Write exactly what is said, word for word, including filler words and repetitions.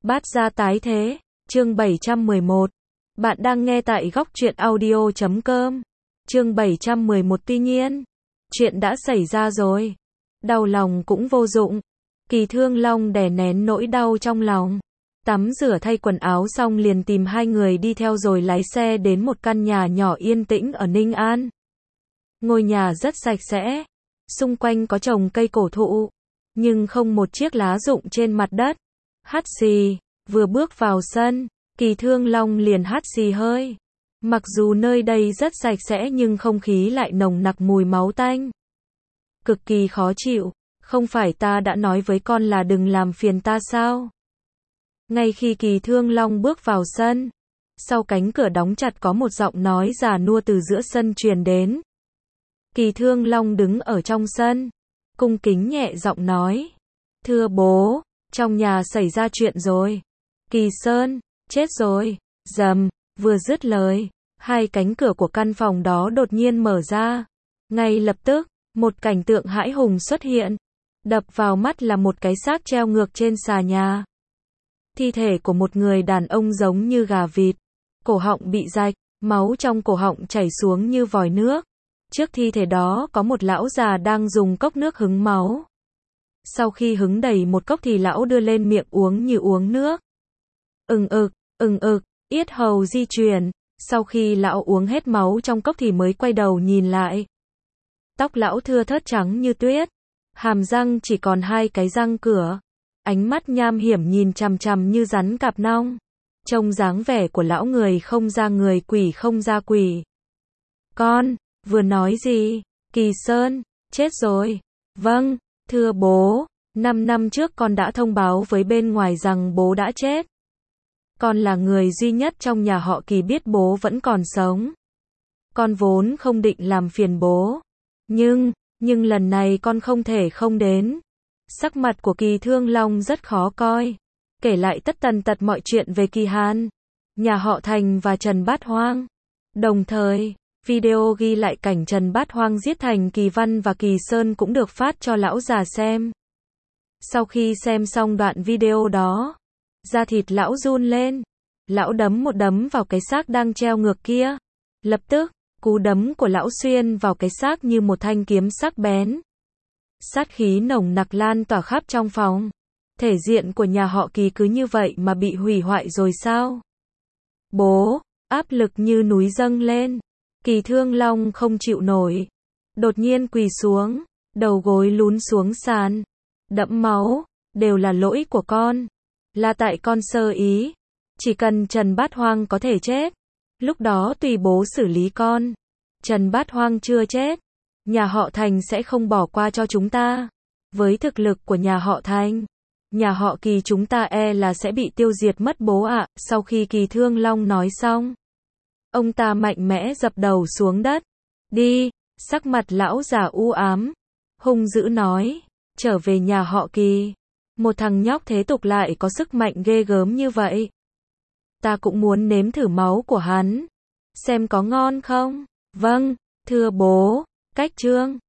Bát gia tái thế, chương bảy trăm mười một. Bạn đang nghe tại góc truyện audio chấm com. Chương bảy trăm mười một tuy nhiên, chuyện đã xảy ra rồi. Đau lòng cũng vô dụng. Kỳ Thương Long đè nén nỗi đau trong lòng. Tắm rửa thay quần áo xong liền tìm hai người đi theo rồi lái xe đến một căn nhà nhỏ yên tĩnh ở Ninh An. Ngôi nhà rất sạch sẽ. Xung quanh có trồng cây cổ thụ, nhưng không một chiếc lá rụng trên mặt đất. Hắt xì, vừa bước vào sân, Kỳ Thương Long liền hắt xì hơi. Mặc dù nơi đây rất sạch sẽ nhưng không khí lại nồng nặc mùi máu tanh. Cực kỳ khó chịu, không phải ta đã nói với con là đừng làm phiền ta sao? Ngay khi Kỳ Thương Long bước vào sân, sau cánh cửa đóng chặt có một giọng nói già nua từ giữa sân truyền đến. Kỳ Thương Long đứng ở trong sân, cung kính nhẹ giọng nói: "Thưa bố, trong nhà xảy ra chuyện rồi. Kỳ Sơn, chết rồi." Rầm, vừa dứt lời, hai cánh cửa của căn phòng đó đột nhiên mở ra. Ngay lập tức, một cảnh tượng hãi hùng xuất hiện. Đập vào mắt là một cái xác treo ngược trên xà nhà. Thi thể của một người đàn ông giống như gà vịt, cổ họng bị rạch, máu trong cổ họng chảy xuống như vòi nước. Trước thi thể đó có một lão già đang dùng cốc nước hứng máu. Sau khi hứng đầy một cốc thì lão đưa lên miệng uống như uống nước. Ừng ực, ừng ực, yết hầu di chuyển. Sau khi lão uống hết máu trong cốc thì mới quay đầu nhìn lại. Tóc lão thưa thớt trắng như tuyết, hàm răng chỉ còn hai cái răng cửa. Ánh mắt nham hiểm nhìn chằm chằm như rắn cạp nong. Trông dáng vẻ của lão người không ra người, quỷ không ra quỷ. "Con, vừa nói gì?" "Kỳ Sơn, chết rồi." "Vâng, thưa bố, năm năm trước con đã thông báo với bên ngoài rằng bố đã chết. Con là người duy nhất trong nhà họ Kỳ biết bố vẫn còn sống. Con vốn không định làm phiền bố. Nhưng, nhưng lần này con không thể không đến." Sắc mặt của Kỳ Thương Long rất khó coi. Kể lại tất tần tật mọi chuyện về Kỳ Hàn, nhà họ Thành và Trần Bát Hoang. Đồng thời, video ghi lại cảnh Trần Bát Hoang giết Thành Kỳ Văn và Kỳ Sơn cũng được phát cho lão già xem. Sau khi xem xong đoạn video đó, da thịt lão run lên. Lão đấm một đấm vào cái xác đang treo ngược kia. Lập tức, cú đấm của lão xuyên vào cái xác như một thanh kiếm sắc bén. Sát khí nồng nặc lan tỏa khắp trong phòng. Thể diện của nhà họ Kỳ cứ như vậy mà bị hủy hoại rồi sao? "Bố!" Áp lực như núi dâng lên. Kỳ Thương Long không chịu nổi. Đột nhiên quỳ xuống, đầu gối lún xuống sàn. "Đẫm máu, đều là lỗi của con. Là tại con sơ ý. Chỉ cần Trần Bát Hoang có thể chết, lúc đó tùy bố xử lý con. Trần Bát Hoang chưa chết, nhà họ Thành sẽ không bỏ qua cho chúng ta. Với thực lực của nhà họ Thành, nhà họ Kỳ chúng ta e là sẽ bị tiêu diệt mất bố ạ." Sau khi Kỳ Thương Long nói xong, ông ta mạnh mẽ dập đầu xuống đất. "Đi." Sắc mặt lão già u ám, hung dữ nói: "Trở về nhà họ Kỳ. Một thằng nhóc thế tục lại có sức mạnh ghê gớm như vậy. Ta cũng muốn nếm thử máu của hắn, xem có ngon không." "Vâng, thưa bố." Cách chương